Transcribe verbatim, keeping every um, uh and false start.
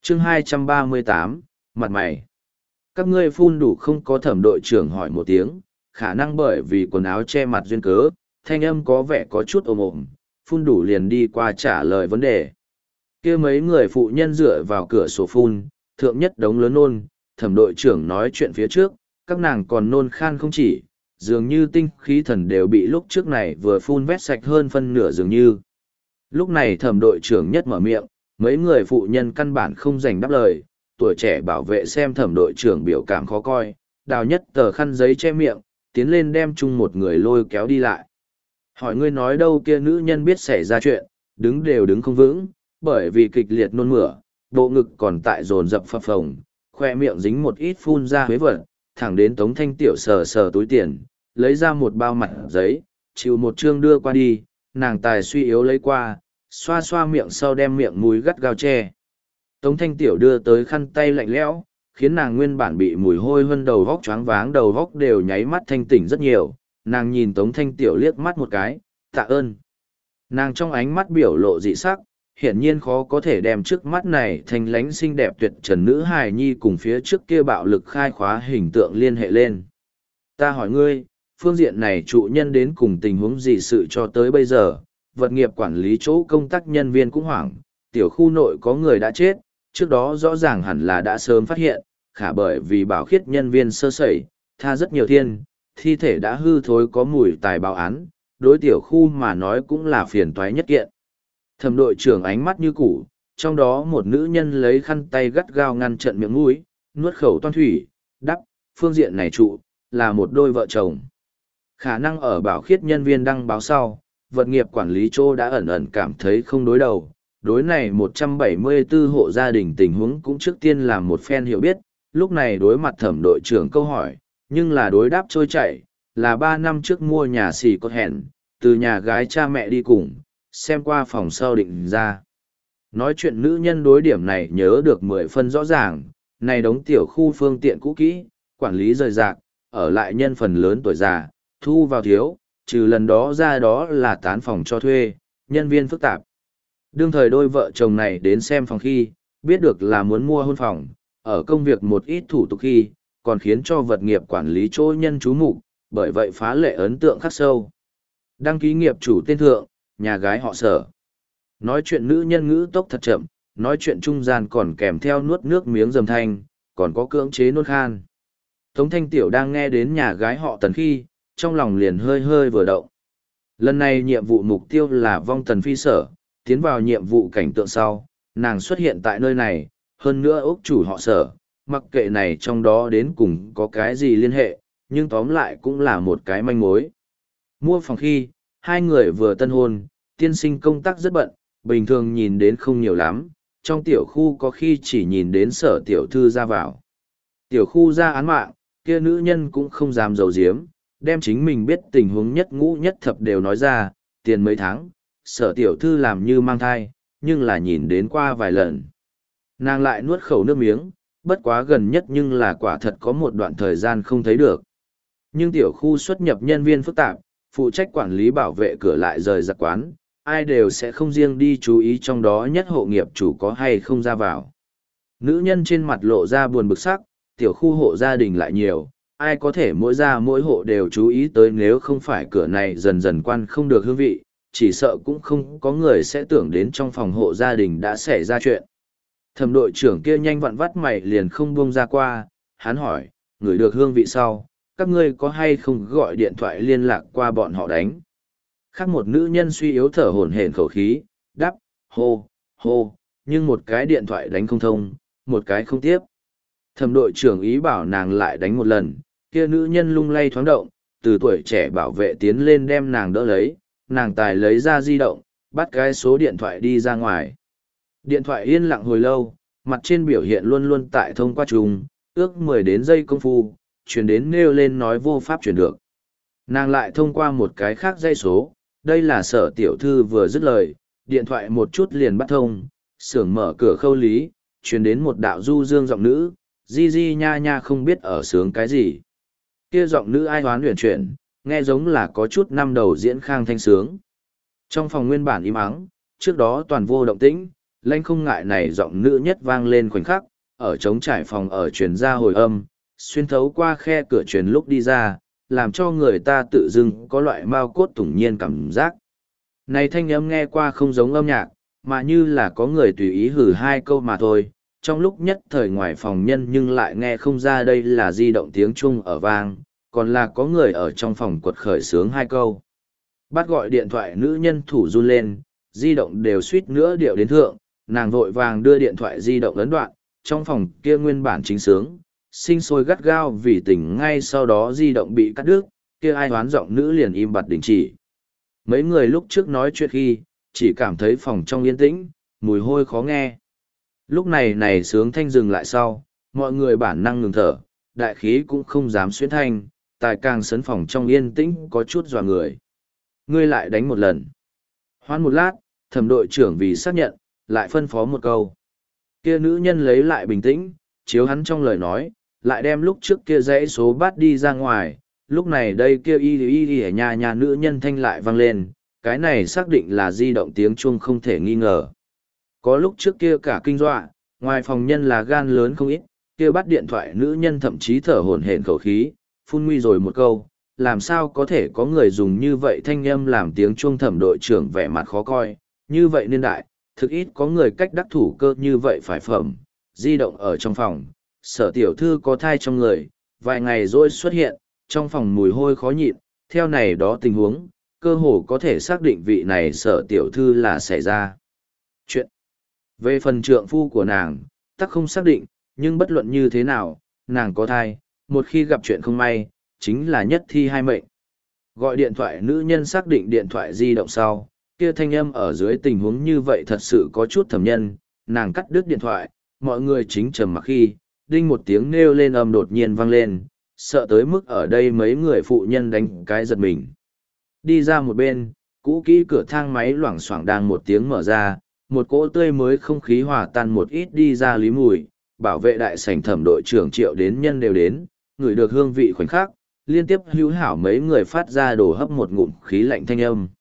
chương hai trăm ba mươi tám, mặt mày. Các ngươi phun đủ không, có thẩm đội trưởng hỏi một tiếng, khả năng bởi vì quần áo che mặt duyên cớ, thanh âm có vẻ có chút ồm ồm, phun đủ liền đi qua trả lời vấn đề. Kia mấy người phụ nhân dựa vào cửa sổ phun, thượng nhất đống lớn nôn, thẩm đội trưởng nói chuyện phía trước, các nàng còn nôn khan không chỉ, dường như tinh khí thần đều bị lúc trước này vừa phun vét sạch hơn phân nửa dường như. Lúc này thẩm đội trưởng nhất mở miệng, mấy người phụ nhân căn bản không dành đáp lời, tuổi trẻ bảo vệ xem thẩm đội trưởng biểu cảm khó coi, đào nhất tờ khăn giấy che miệng, tiến lên đem chung một người lôi kéo đi lại. Hỏi ngươi nói đâu kia nữ nhân biết xảy ra chuyện, đứng đều đứng không vững, bởi vì kịch liệt nôn mửa, bộ ngực còn tại dồn dập phập phồng, khoe miệng dính một ít phun ra huế vật, thẳng đến Tống Thanh Tiểu sờ sờ túi tiền, lấy ra một bao mặt giấy, chịu một chương đưa qua đi, nàng tài suy yếu lấy qua, xoa xoa miệng sau đem miệng mũi gắt gao che. Tống Thanh Tiểu đưa tới khăn tay lạnh lẽo, khiến nàng nguyên bản bị mùi hôi hơn đầu vóc choáng váng đầu vóc đều nháy mắt thanh tỉnh rất nhiều. Nàng nhìn Tống Thanh Tiểu liếc mắt một cái, tạ ơn. Nàng trong ánh mắt biểu lộ dị sắc, hiển nhiên khó có thể đem trước mắt này thanh lánh xinh đẹp tuyệt trần nữ hài nhi cùng phía trước kia bạo lực khai khóa hình tượng liên hệ lên. Ta hỏi ngươi, phương diện này trụ nhân đến cùng tình huống gì sự cho tới bây giờ, vật nghiệp quản lý chỗ công tác nhân viên cũng hoảng, tiểu khu nội có người đã chết, trước đó rõ ràng hẳn là đã sớm phát hiện, khả bởi vì bảo khiết nhân viên sơ sẩy, tha rất nhiều thiên, thi thể đã hư thối có mùi tài báo án, đối tiểu khu mà nói cũng là phiền toái nhất kiện. Thẩm đội trưởng ánh mắt như cũ, trong đó một nữ nhân lấy khăn tay gắt gao ngăn trận miệng mũi, nuốt khẩu toan thủy, đắp, phương diện này trụ, là một đôi vợ chồng. Khả năng ở bảo khiết nhân viên đăng báo sau, vật nghiệp quản lý chỗ đã ẩn ẩn cảm thấy không đối đầu. Đối này một trăm bảy mươi tư hộ gia đình tình huống cũng trước tiên làm một phen hiểu biết, lúc này đối mặt thẩm đội trưởng câu hỏi, nhưng là đối đáp trôi chảy, là ba năm trước mua nhà xì cột hẹn, từ nhà gái cha mẹ đi cùng, xem qua phòng sau định ra. Nói chuyện nữ nhân đối điểm này nhớ được mười phân rõ ràng, này đóng tiểu khu phương tiện cũ kỹ, quản lý rời rạc, ở lại nhân phần lớn tuổi già, thu vào thiếu, trừ lần đó ra đó là tán phòng cho thuê, nhân viên phức tạp. Đương thời đôi vợ chồng này đến xem phòng khi, biết được là muốn mua hôn phòng, ở công việc một ít thủ tục khi, còn khiến cho vật nghiệp quản lý chỗ nhân chú mục, bởi vậy phá lệ ấn tượng khắc sâu. Đăng ký nghiệp chủ tên thượng, nhà gái họ Sở. Nói chuyện nữ nhân ngữ tốc thật chậm, nói chuyện trung gian còn kèm theo nuốt nước miếng dầm thanh, còn có cưỡng chế nôn khan. Tống Thanh Tiểu đang nghe đến nhà gái họ Tần khi, trong lòng liền hơi hơi vừa động. Lần này nhiệm vụ mục tiêu là vong Tần Phi Sở, tiến vào nhiệm vụ cảnh tượng sau, nàng xuất hiện tại nơi này, hơn nữa ốc chủ họ Sở, mặc kệ này trong đó đến cùng có cái gì liên hệ, nhưng tóm lại cũng là một cái manh mối. Mua phòng khi, hai người vừa tân hôn, tiên sinh công tác rất bận, bình thường nhìn đến không nhiều lắm, trong tiểu khu có khi chỉ nhìn đến Sở tiểu thư ra vào. Tiểu khu ra án mạng, kia nữ nhân cũng không dám giấu giếm, đem chính mình biết tình huống nhất ngũ nhất thập đều nói ra, tiền mấy tháng, Sở tiểu thư làm như mang thai, nhưng là nhìn đến qua vài lần. Nàng lại nuốt khẩu nước miếng, bất quá gần nhất nhưng là quả thật có một đoạn thời gian không thấy được. Nhưng tiểu khu xuất nhập nhân viên phức tạp, phụ trách quản lý bảo vệ cửa lại rời giặc quán, ai đều sẽ không riêng đi chú ý trong đó nhất hộ nghiệp chủ có hay không ra vào. Nữ nhân trên mặt lộ ra buồn bực sắc, tiểu khu hộ gia đình lại nhiều, ai có thể mỗi gia mỗi hộ đều chú ý tới, nếu không phải cửa này dần dần quan không được hương vị, chỉ sợ cũng không có người sẽ tưởng đến trong phòng hộ gia đình đã xảy ra chuyện. Thẩm đội trưởng kia nhanh vặn vắt mày liền không buông ra qua, hắn hỏi, ngửi được hương vị sau, các ngươi có hay không gọi điện thoại liên lạc qua bọn họ đánh? Khác một nữ nhân suy yếu thở hổn hển khẩu khí, đắp, hô, hô, nhưng một cái điện thoại đánh không thông, một cái không tiếp. Thẩm đội trưởng ý bảo nàng lại đánh một lần, kia nữ nhân lung lay thoáng động, từ tuổi trẻ bảo vệ tiến lên đem nàng đỡ lấy, nàng tài lấy ra di động, bắt cái số điện thoại đi ra ngoài. Điện thoại yên lặng hồi lâu, mặt trên biểu hiện luôn luôn tại thông qua trùng, ước mười đến giây công phu, chuyển đến nêu lên nói vô pháp chuyển được. Nàng lại thông qua một cái khác dây số, đây là Sở tiểu thư vừa dứt lời, điện thoại một chút liền bắt thông, xưởng mở cửa khâu lý, chuyển đến một đạo du dương giọng nữ, di di nha nha không biết ở sướng cái gì. Kia giọng nữ ai hoán luyện chuyển, nghe giống là có chút năm đầu diễn khang thanh sướng. Trong phòng nguyên bản im ắng, trước đó toàn vô động tĩnh, lanh không ngại này giọng nữ nhất vang lên khoảnh khắc, ở trống trải phòng ở truyền ra hồi âm, xuyên thấu qua khe cửa truyền lúc đi ra, làm cho người ta tự dưng có loại mao cốt tủng nhiên cảm giác. Này thanh âm nghe qua không giống âm nhạc, mà như là có người tùy ý hử hai câu mà thôi, trong lúc nhất thời ngoài phòng nhân nhưng lại nghe không ra đây là di động tiếng chuông ở vang, còn là có người ở trong phòng quật khởi sướng hai câu. Bắt gọi điện thoại nữ nhân thủ run lên, di động đều suýt nữa điệu đến thượng, nàng vội vàng đưa điện thoại di động ấn đoạn, trong phòng kia nguyên bản chính sướng, sinh sôi gắt gao vì tỉnh ngay sau đó di động bị cắt đứt, kia ai hoán giọng nữ liền im bặt đình chỉ. Mấy người lúc trước nói chuyện khi, chỉ cảm thấy phòng trong yên tĩnh, mùi hôi khó nghe. Lúc này này sướng thanh dừng lại sau, mọi người bản năng ngừng thở, đại khí cũng không dám xuyến thanh, tài càng sấn phòng trong yên tĩnh có chút dọa người. Ngươi lại đánh một lần. Hoãn một lát, thẩm đội trưởng vì xác nhận, lại phân phó một câu. Kia nữ nhân lấy lại bình tĩnh, chiếu hắn trong lời nói, lại đem lúc trước kia dãy số bắt đi ra ngoài, lúc này đây kia y y y ở nhà nhà nữ nhân thanh lại vang lên, cái này xác định là di động tiếng chuông không thể nghi ngờ. Có lúc trước kia cả kinh dọa, ngoài phòng nhân là gan lớn không ít, kia bắt điện thoại nữ nhân thậm chí thở hổn hển khẩu khí, phun nguy rồi một câu, làm sao có thể có người dùng như vậy thanh âm làm tiếng chuông. Thẩm đội trưởng vẻ mặt khó coi, như vậy niên đại, thực ít có người cách đắc thủ cơ như vậy phải phẩm, di động ở trong phòng, sở tiểu thư có thai trong người, vài ngày rồi xuất hiện, trong phòng mùi hôi khó nhịn, theo này đó tình huống, cơ hồ có thể xác định vị này sở tiểu thư là xảy ra chuyện. Về phần trượng phu của nàng, tắc không xác định, nhưng bất luận như thế nào, nàng có thai, một khi gặp chuyện không may, chính là nhất thi hai mệnh. Gọi điện thoại nữ nhân xác định điện thoại di động sau, kia thanh âm ở dưới tình huống như vậy thật sự có chút thẩm nhân, nàng cắt đứt điện thoại, mọi người chính trầm mặc khi, đinh một tiếng nêu lên âm đột nhiên vang lên, sợ tới mức ở đây mấy người phụ nhân đánh cái giật mình. Đi ra một bên, cũ kỹ cửa thang máy loảng xoảng đang một tiếng mở ra, một cỗ tươi mới không khí hòa tan một ít đi ra lý mùi, bảo vệ đại sảnh thẩm đội trưởng Triệu đến nhân đều đến, ngửi được hương vị khoảnh khắc, liên tiếp hữu hảo mấy người phát ra đổ hấp một ngụm khí lạnh thanh âm.